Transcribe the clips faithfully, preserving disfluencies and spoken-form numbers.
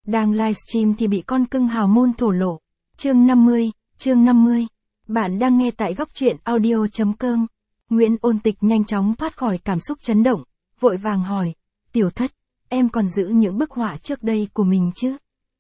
Đang livestream thì bị con cưng hào môn thổ lộ. Chương năm mươi, chương năm mươi. Bạn đang nghe tại góc truyện audio.com. Nguyễn Ôn Tịch nhanh chóng thoát khỏi cảm xúc chấn động, vội vàng hỏi, tiểu thất, em còn giữ những bức họa trước đây của mình chứ?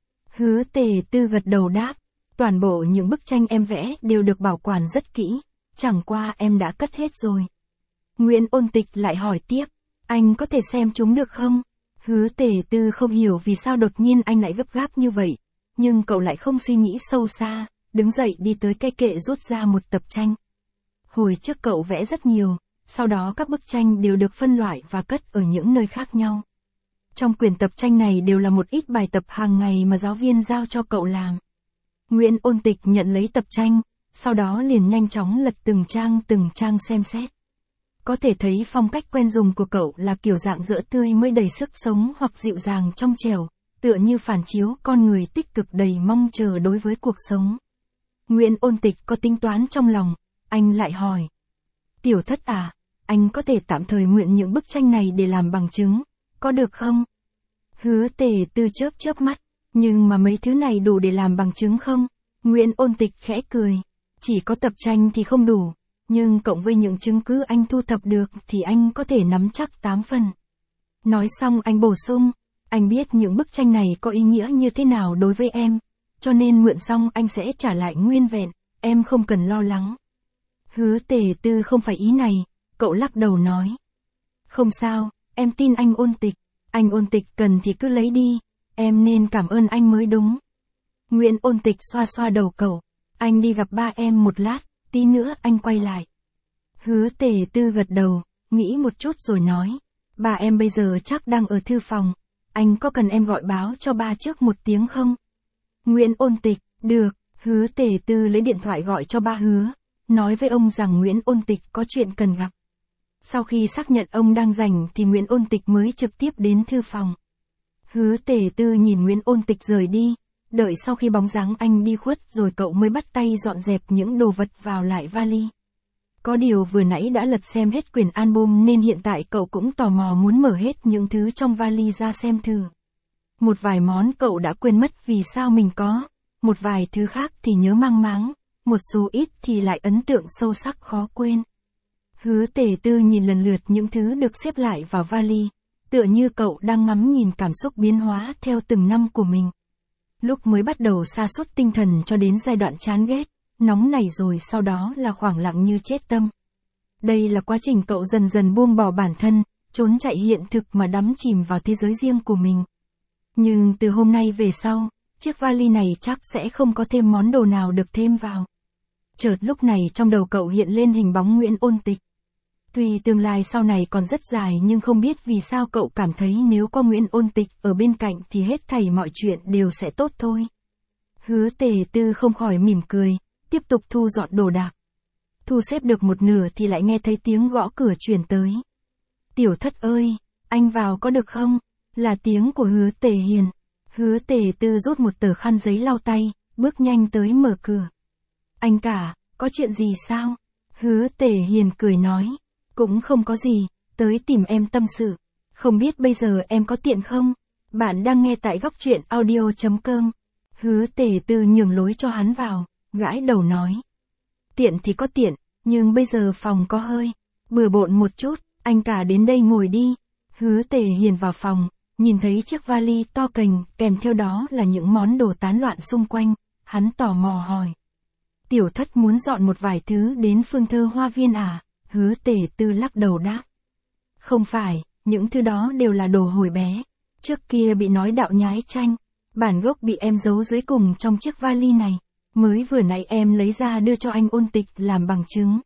Hứa Tề Tư gật đầu đáp, toàn bộ những bức tranh em vẽ đều được bảo quản rất kỹ, chẳng qua em đã cất hết rồi. Nguyễn Ôn Tịch lại hỏi tiếp, anh có thể xem chúng được không? Hứa Tề Tư không hiểu vì sao đột nhiên anh lại gấp gáp như vậy, nhưng cậu lại không suy nghĩ sâu xa, đứng dậy đi tới cây kệ rút ra một tập tranh. Hồi trước cậu vẽ rất nhiều, sau đó các bức tranh đều được phân loại và cất ở những nơi khác nhau. Trong quyển tập tranh này đều là một ít bài tập hàng ngày mà giáo viên giao cho cậu làm. Nguyễn Ôn Tịch nhận lấy tập tranh, sau đó liền nhanh chóng lật từng trang từng trang xem xét. Có thể thấy phong cách quen dùng của cậu là kiểu dạng giữa tươi mới đầy sức sống hoặc dịu dàng trong trẻo, tựa như phản chiếu con người tích cực đầy mong chờ đối với cuộc sống. Nguyễn Ôn Tịch có tính toán trong lòng, anh lại hỏi. Tiểu thất à, anh có thể tạm thời mượn những bức tranh này để làm bằng chứng, có được không? Hứa Tề Tư chớp chớp mắt, nhưng mà mấy thứ này đủ để làm bằng chứng không? Nguyễn Ôn Tịch khẽ cười, chỉ có tập tranh thì không đủ, nhưng cộng với những chứng cứ anh thu thập được thì anh có thể nắm chắc tám phần. Nói xong anh bổ sung, anh biết những bức tranh này có ý nghĩa như thế nào đối với em, cho nên mượn xong anh sẽ trả lại nguyên vẹn, em không cần lo lắng. Hứa Tề Tư không phải ý này, cậu lắc đầu nói. Không sao, em tin anh Ôn Tịch, anh Ôn Tịch cần thì cứ lấy đi, em nên cảm ơn anh mới đúng. Nguyễn Ôn Tịch xoa xoa đầu cậu, anh đi gặp ba em một lát, tí nữa anh quay lại. Hứa Tề Tư gật đầu, nghĩ một chút rồi nói, ba em bây giờ chắc đang ở thư phòng, anh có cần em gọi báo cho ba trước một tiếng không? Nguyễn Ôn Tịch, được, Hứa Tề Tư lấy điện thoại gọi cho ba Hứa, nói với ông rằng Nguyễn Ôn Tịch có chuyện cần gặp. Sau khi xác nhận ông đang rảnh thì Nguyễn Ôn Tịch mới trực tiếp đến thư phòng. Hứa Tề Tư nhìn Nguyễn Ôn Tịch rời đi, đợi sau khi bóng dáng anh đi khuất rồi cậu mới bắt tay dọn dẹp những đồ vật vào lại vali. Có điều vừa nãy đã lật xem hết quyển album nên hiện tại cậu cũng tò mò muốn mở hết những thứ trong vali ra xem thử. Một vài món cậu đã quên mất vì sao mình có, một vài thứ khác thì nhớ mang máng, một số ít thì lại ấn tượng sâu sắc khó quên. Hứa Tề Tư nhìn lần lượt những thứ được xếp lại vào vali, tựa như cậu đang ngắm nhìn cảm xúc biến hóa theo từng năm của mình. Lúc mới bắt đầu sa sút tinh thần cho đến giai đoạn chán ghét, nóng nảy rồi sau đó là khoảng lặng như chết tâm. Đây là quá trình cậu dần dần buông bỏ bản thân, trốn chạy hiện thực mà đắm chìm vào thế giới riêng của mình. Nhưng từ hôm nay về sau, chiếc vali này chắc sẽ không có thêm món đồ nào được thêm vào. Chợt lúc này trong đầu cậu hiện lên hình bóng Nguyễn Ôn Tịch. Tuy tương lai sau này còn rất dài nhưng không biết vì sao cậu cảm thấy nếu có Nguyễn Ôn Tịch ở bên cạnh thì hết thảy mọi chuyện đều sẽ tốt thôi. Hứa Tề Tư không khỏi mỉm cười, tiếp tục thu dọn đồ đạc. Thu xếp được một nửa thì lại nghe thấy tiếng gõ cửa truyền tới. Tiểu thất ơi, anh vào có được không? Là tiếng của Hứa Tề Hiền. Hứa Tề Tư rút một tờ khăn giấy lau tay, bước nhanh tới mở cửa. Anh cả, có chuyện gì sao? Hứa Tề Hiền cười nói. Cũng không có gì, tới tìm em tâm sự. Không biết bây giờ em có tiện không? Bạn đang nghe tại góc truyện audio.com. Hứa Tề Tư nhường lối cho hắn vào, gãi đầu nói. Tiện thì có tiện, nhưng bây giờ phòng có hơi bừa bộn một chút, anh cả đến đây ngồi đi. Hứa Tề Hiền vào phòng, nhìn thấy chiếc vali to cành, kèm theo đó là những món đồ tán loạn xung quanh, hắn tò mò hỏi. Tiểu thất muốn dọn một vài thứ đến Phương Thơ Hoa Viên à? Hứa Tề Tư lắc đầu đáp. Không phải, những thứ đó đều là đồ hồi bé. Trước kia bị nói đạo nhái tranh, bản gốc bị em giấu dưới cùng trong chiếc vali này. Mới vừa nãy em lấy ra đưa cho anh Ôn Tịch làm bằng chứng.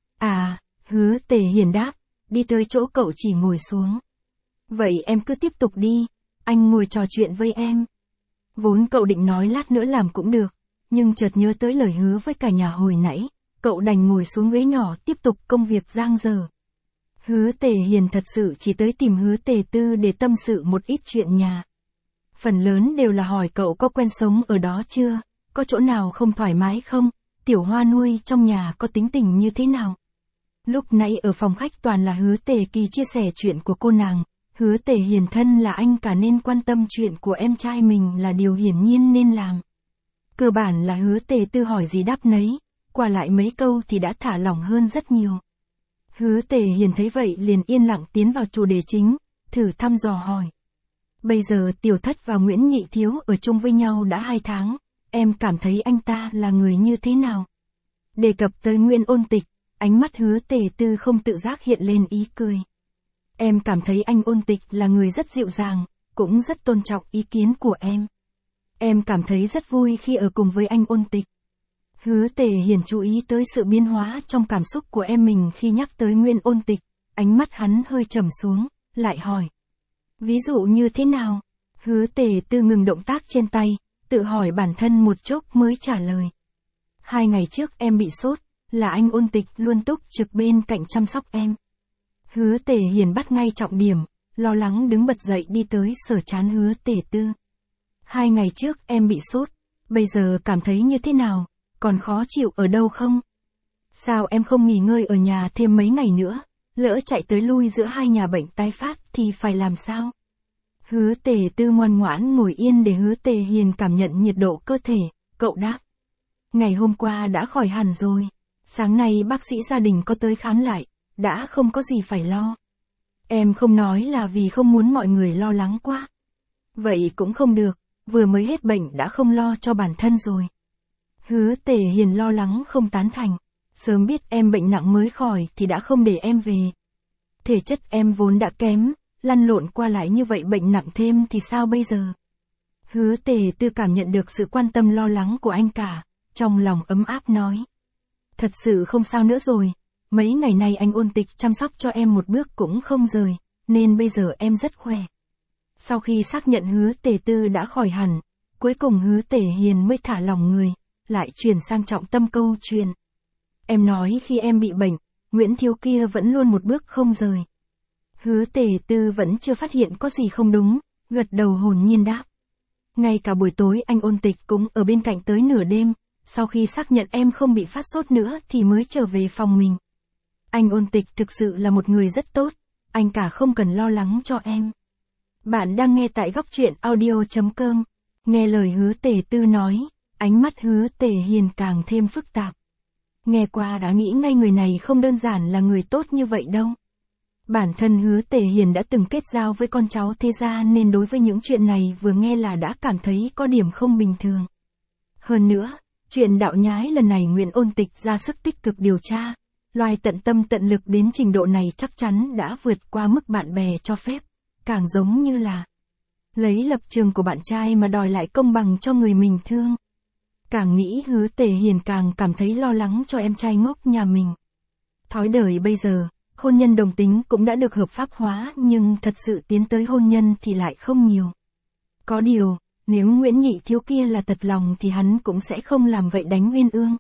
À, Hứa Tề Hiền đáp, đi tới chỗ cậu chỉ ngồi xuống. Vậy em cứ tiếp tục đi, anh ngồi trò chuyện với em. Vốn cậu định nói lát nữa làm cũng được, nhưng chợt nhớ tới lời hứa với cả nhà hồi nãy. Cậu đành ngồi xuống ghế nhỏ tiếp tục công việc giang dở. Hứa Tề Hiền thật sự chỉ tới tìm Hứa Tề Tư để tâm sự một ít chuyện nhà. Phần lớn đều là hỏi cậu có quen sống ở đó chưa, có chỗ nào không thoải mái không, tiểu hoa nuôi trong nhà có tính tình như thế nào. Lúc nãy ở phòng khách toàn là Hứa Tề Kỳ chia sẻ chuyện của cô nàng, Hứa Tề Hiền thân là anh cả nên quan tâm chuyện của em trai mình là điều hiển nhiên nên làm. Cơ bản là Hứa Tề Tư hỏi gì đáp nấy, qua lại mấy câu thì đã thả lỏng hơn rất nhiều. Hứa Tề Hiền thấy vậy liền yên lặng tiến vào chủ đề chính, thử thăm dò hỏi. Bây giờ Tiểu Thất và Nguyễn Nhị Thiếu ở chung với nhau đã hai tháng, em cảm thấy anh ta là người như thế nào? Đề cập tới Nguyễn Ôn Tịch, ánh mắt Hứa Tề Tư không tự giác hiện lên ý cười. Em cảm thấy anh Ôn Tịch là người rất dịu dàng, cũng rất tôn trọng ý kiến của em. Em cảm thấy rất vui khi ở cùng với anh Ôn Tịch. Hứa Tề Hiền chú ý tới sự biến hóa trong cảm xúc của em mình khi nhắc tới Nguyễn Ôn Tịch, ánh mắt hắn hơi trầm xuống, lại hỏi. Ví dụ như thế nào? Hứa Tề Tư ngừng động tác trên tay, tự hỏi bản thân một chốc mới trả lời. Hai ngày trước em bị sốt, là anh Ôn Tịch luôn túc trực bên cạnh chăm sóc em. Hứa Tề Hiền bắt ngay trọng điểm, lo lắng đứng bật dậy đi tới sờ trán Hứa Tề Tư. Hai ngày trước em bị sốt, bây giờ cảm thấy như thế nào, còn khó chịu ở đâu không? Sao em không nghỉ ngơi ở nhà thêm mấy ngày nữa, lỡ chạy tới lui giữa hai nhà bệnh tái phát thì phải làm sao? Hứa Tề Tư ngoan ngoãn ngồi yên để Hứa Tề Hiền cảm nhận nhiệt độ cơ thể, cậu đáp. Ngày hôm qua đã khỏi hẳn rồi, sáng nay bác sĩ gia đình có tới khám lại, đã không có gì phải lo. Em không nói là vì không muốn mọi người lo lắng quá. Vậy cũng không được, vừa mới hết bệnh đã không lo cho bản thân rồi. Hứa Tề Hiền lo lắng không tán thành, sớm biết em bệnh nặng mới khỏi thì đã không để em về. Thể chất em vốn đã kém, lăn lộn qua lại như vậy bệnh nặng thêm thì sao bây giờ? Hứa Tề Tư cảm nhận được sự quan tâm lo lắng của anh cả, trong lòng ấm áp nói. Thật sự không sao nữa rồi, mấy ngày nay anh Ôn Tịch chăm sóc cho em một bước cũng không rời, nên bây giờ em rất khỏe. Sau khi xác nhận Hứa Tề Tư đã khỏi hẳn, cuối cùng Hứa Tề Hiền mới thả lòng người, lại chuyển sang trọng tâm câu chuyện. Em nói khi em bị bệnh, Nguyễn Thiếu kia vẫn luôn một bước không rời. Hứa Tề Tư vẫn chưa phát hiện có gì không đúng, gật đầu hồn nhiên đáp. Ngay cả buổi tối anh Ôn Tịch cũng ở bên cạnh tới nửa đêm, sau khi xác nhận em không bị phát sốt nữa thì mới trở về phòng mình. Anh Ôn Tịch thực sự là một người rất tốt, anh cả không cần lo lắng cho em. Bạn đang nghe tại góc truyện audio chấm com, nghe lời Hứa Tề Tư nói, ánh mắt Hứa Tề Hiền càng thêm phức tạp. Nghe qua đã nghĩ ngay người này không đơn giản là người tốt như vậy đâu. Bản thân Hứa Tề Hiền đã từng kết giao với con cháu thế gia nên đối với những chuyện này vừa nghe là đã cảm thấy có điểm không bình thường. Hơn nữa, chuyện đạo nhái lần này Nguyễn Ôn Tịch ra sức tích cực điều tra, loài tận tâm tận lực đến trình độ này chắc chắn đã vượt qua mức bạn bè cho phép, càng giống như là lấy lập trường của bạn trai mà đòi lại công bằng cho người mình thương. Càng nghĩ Hứa Tề Hiền càng cảm thấy lo lắng cho em trai ngốc nhà mình. Thói đời bây giờ, hôn nhân đồng tính cũng đã được hợp pháp hóa nhưng thật sự tiến tới hôn nhân thì lại không nhiều. Có điều, nếu Nguyễn Nhị Thiếu kia là thật lòng thì hắn cũng sẽ không làm vậy đánh Uyên Ương.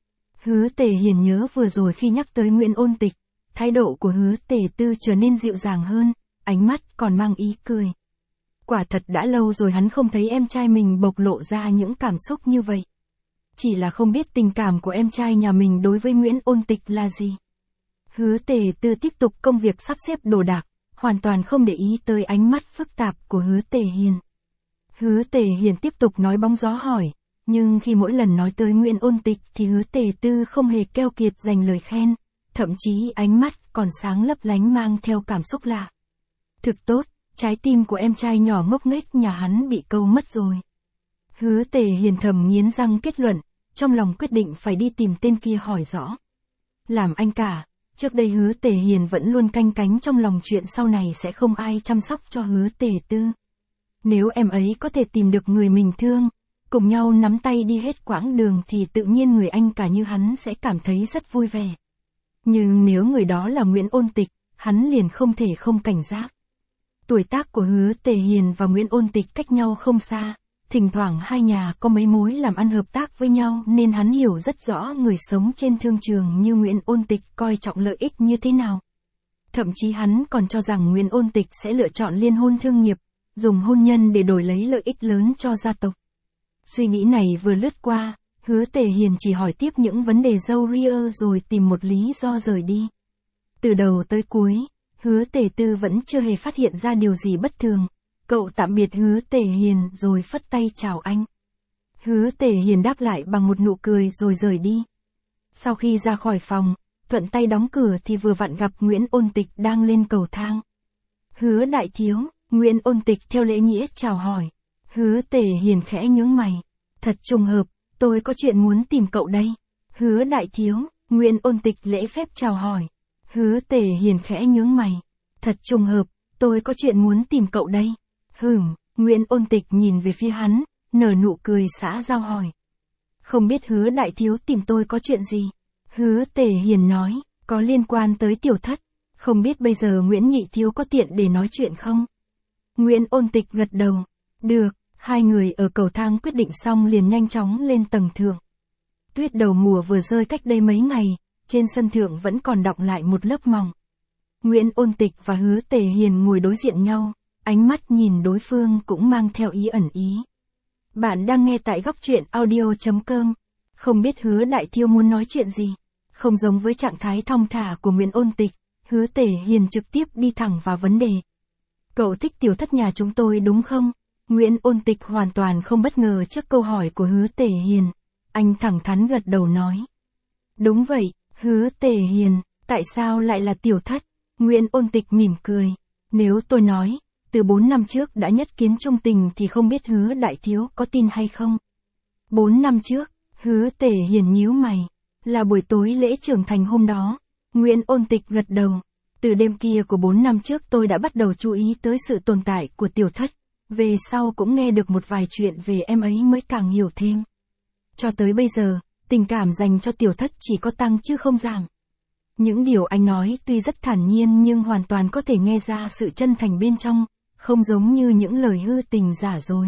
Hứa Tề Hiền nhớ vừa rồi khi nhắc tới Nguyễn Ôn Tịch, thái độ của Hứa Tề Tư trở nên dịu dàng hơn, ánh mắt còn mang ý cười. Quả thật đã lâu rồi hắn không thấy em trai mình bộc lộ ra những cảm xúc như vậy. Chỉ là không biết tình cảm của em trai nhà mình đối với Nguyễn Ôn Tịch là gì. Hứa Tề Tư tiếp tục công việc sắp xếp đồ đạc, hoàn toàn không để ý tới ánh mắt phức tạp của Hứa Tề Hiền. Hứa Tề Hiền tiếp tục nói bóng gió hỏi, nhưng khi mỗi lần nói tới Nguyễn Ôn Tịch thì Hứa Tề Tư không hề keo kiệt dành lời khen, thậm chí ánh mắt còn sáng lấp lánh mang theo cảm xúc lạ. Thực tốt, trái tim của em trai nhỏ ngốc nghếch nhà hắn bị câu mất rồi. Hứa Tề Hiền thầm nghiến răng kết luận, trong lòng quyết định phải đi tìm tên kia hỏi rõ. Làm anh cả, trước đây Hứa Tề Hiền vẫn luôn canh cánh trong lòng chuyện sau này sẽ không ai chăm sóc cho Hứa Tề Tư. Nếu em ấy có thể tìm được người mình thương, cùng nhau nắm tay đi hết quãng đường thì tự nhiên người anh cả như hắn sẽ cảm thấy rất vui vẻ. Nhưng nếu người đó là Nguyễn Ôn Tịch, hắn liền không thể không cảnh giác. Tuổi tác của Hứa Tề Hiền và Nguyễn Ôn Tịch cách nhau không xa, thỉnh thoảng hai nhà có mấy mối làm ăn hợp tác với nhau nên hắn hiểu rất rõ người sống trên thương trường như Nguyễn Ôn Tịch coi trọng lợi ích như thế nào. Thậm chí hắn còn cho rằng Nguyễn Ôn Tịch sẽ lựa chọn liên hôn thương nghiệp, dùng hôn nhân để đổi lấy lợi ích lớn cho gia tộc. Suy nghĩ này vừa lướt qua, Hứa Tề Hiền chỉ hỏi tiếp những vấn đề râu ria rồi tìm một lý do rời đi. Từ đầu tới cuối, Hứa Tề Tư vẫn chưa hề phát hiện ra điều gì bất thường. Cậu tạm biệt Hứa Tề Hiền rồi phất tay chào anh. Hứa Tề Hiền đáp lại bằng một nụ cười rồi rời đi. Sau khi ra khỏi phòng, thuận tay đóng cửa thì vừa vặn gặp Nguyễn Ôn Tịch đang lên cầu thang. Hứa đại thiếu, Nguyễn Ôn Tịch theo lễ nghĩa chào hỏi. Hứa Tề Hiền khẽ nhướng mày. Thật trùng hợp, tôi có chuyện muốn tìm cậu đây. Hứa đại thiếu, Nguyễn Ôn Tịch lễ phép chào hỏi. Hứa Tề Hiền khẽ nhướng mày. Thật trùng hợp, tôi có chuyện muốn tìm cậu đây. Hửm, Nguyễn Ôn Tịch nhìn về phía hắn, nở nụ cười xã giao hỏi. Không biết Hứa đại thiếu tìm tôi có chuyện gì? Hứa Tề Hiền nói, có liên quan tới Tiểu Thất. Không biết bây giờ Nguyễn nhị thiếu có tiện để nói chuyện không? Nguyễn Ôn Tịch gật đầu. Được, hai người ở cầu thang quyết định xong liền nhanh chóng lên tầng thượng. Tuyết đầu mùa vừa rơi cách đây mấy ngày, trên sân thượng vẫn còn đọng lại một lớp mỏng. Nguyễn Ôn Tịch và Hứa Tề Hiền ngồi đối diện nhau, ánh mắt nhìn đối phương cũng mang theo ý ẩn ý. Bạn đang nghe tại góc truyện audio chấm com. Không biết Hứa đại thiếu muốn nói chuyện gì? Không giống với trạng thái thong thả của Nguyễn Ôn Tịch, Hứa Tề Hiền trực tiếp đi thẳng vào vấn đề. Cậu thích Tiểu Thất nhà chúng tôi đúng không? Nguyễn Ôn Tịch hoàn toàn không bất ngờ trước câu hỏi của Hứa Tề Hiền. Anh thẳng thắn gật đầu nói. Đúng vậy, Hứa Tề Hiền, tại sao lại là Tiểu Thất? Nguyễn Ôn Tịch mỉm cười. Nếu tôi nói, từ bốn năm trước đã nhất kiến trung tình thì không biết Hứa đại thiếu có tin hay không? Bốn năm trước, Hứa Tề Hiền nhíu mày. Là buổi tối lễ trưởng thành hôm đó. Nguyễn Ôn Tịch gật đầu. Từ đêm kia của bốn năm trước tôi đã bắt đầu chú ý tới sự tồn tại của Tiểu Thất. Về sau cũng nghe được một vài chuyện về em ấy mới càng hiểu thêm. Cho tới bây giờ, tình cảm dành cho Tiểu Thất chỉ có tăng chứ không giảm. Những điều anh nói tuy rất thản nhiên nhưng hoàn toàn có thể nghe ra sự chân thành bên trong, không giống như những lời hư tình giả dối.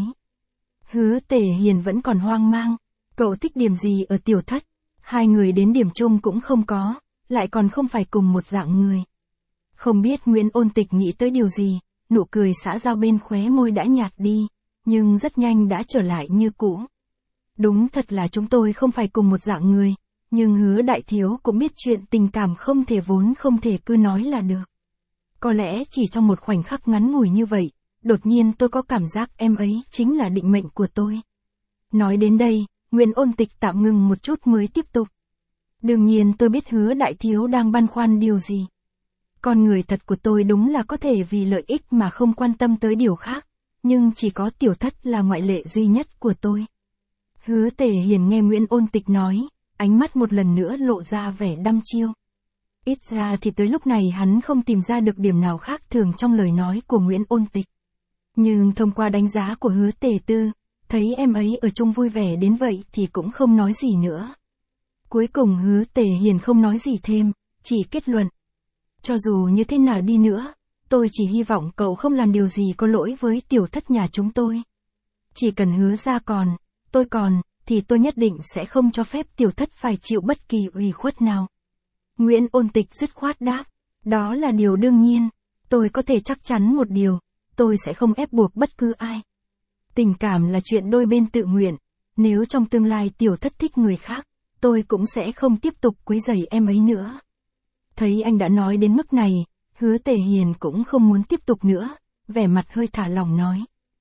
Hứa Tề Hiền vẫn còn hoang mang. Cậu thích điểm gì ở Tiểu Thất? Hai người đến điểm chung cũng không có, lại còn không phải cùng một dạng người. Không biết Nguyễn Ôn Tịch nghĩ tới điều gì, nụ cười xã giao bên khóe môi đã nhạt đi, nhưng rất nhanh đã trở lại như cũ. Đúng thật là chúng tôi không phải cùng một dạng người, nhưng Hứa đại thiếu cũng biết chuyện tình cảm không thể vốn không thể cứ nói là được. Có lẽ chỉ trong một khoảnh khắc ngắn ngủi như vậy, đột nhiên tôi có cảm giác em ấy chính là định mệnh của tôi. Nói đến đây, Nguyễn Ôn Tịch tạm ngừng một chút mới tiếp tục. Đương nhiên tôi biết Hứa đại thiếu đang băn khoăn điều gì. Con người thật của tôi đúng là có thể vì lợi ích mà không quan tâm tới điều khác, nhưng chỉ có Tiểu Thất là ngoại lệ duy nhất của tôi. Hứa Tề Hiền nghe Nguyễn Ôn Tịch nói, ánh mắt một lần nữa lộ ra vẻ đăm chiêu. Ít ra thì tới lúc này hắn không tìm ra được điểm nào khác thường trong lời nói của Nguyễn Ôn Tịch. Nhưng thông qua đánh giá của Hứa Tề Tư, thấy em ấy ở chung vui vẻ đến vậy thì cũng không nói gì nữa. Cuối cùng Hứa Tề Hiền không nói gì thêm, chỉ kết luận. Cho dù như thế nào đi nữa, tôi chỉ hy vọng cậu không làm điều gì có lỗi với Tiểu Thất nhà chúng tôi. Chỉ cần Hứa ra còn, tôi còn, thì tôi nhất định sẽ không cho phép Tiểu Thất phải chịu bất kỳ ủy khuất nào. Nguyễn Ôn Tịch dứt khoát đáp, đó là điều đương nhiên, tôi có thể chắc chắn một điều, tôi sẽ không ép buộc bất cứ ai. Tình cảm là chuyện đôi bên tự nguyện, nếu trong tương lai Tiểu Thất thích người khác, tôi cũng sẽ không tiếp tục quấy rầy em ấy nữa. Thấy anh đã nói đến mức này, Hứa Tề Hiền cũng không muốn tiếp tục nữa, vẻ mặt hơi thả lỏng nói.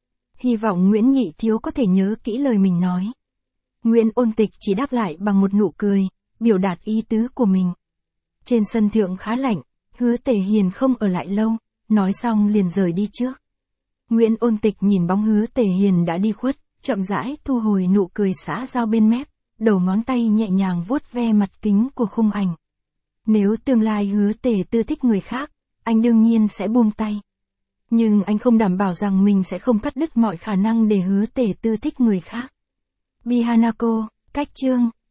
Hy vọng Nguyễn nhị thiếu có thể nhớ kỹ lời mình nói. Nguyễn Ôn Tịch chỉ đáp lại bằng một nụ cười, biểu đạt ý tứ của mình. Trên sân thượng khá lạnh, Hứa Tề Hiền không ở lại lâu, nói xong liền rời đi trước. Nguyễn Ôn Tịch nhìn bóng Hứa Tề Hiền đã đi khuất, chậm rãi thu hồi nụ cười xã giao bên mép, đầu ngón tay nhẹ nhàng vuốt ve mặt kính của khung ảnh. Nếu tương lai Hứa Tề Tư thích người khác, anh đương nhiên sẽ buông tay. Nhưng anh không đảm bảo rằng mình sẽ không cắt đứt mọi khả năng để Hứa Tề Tư thích người khác. Bi Hanako, cách chương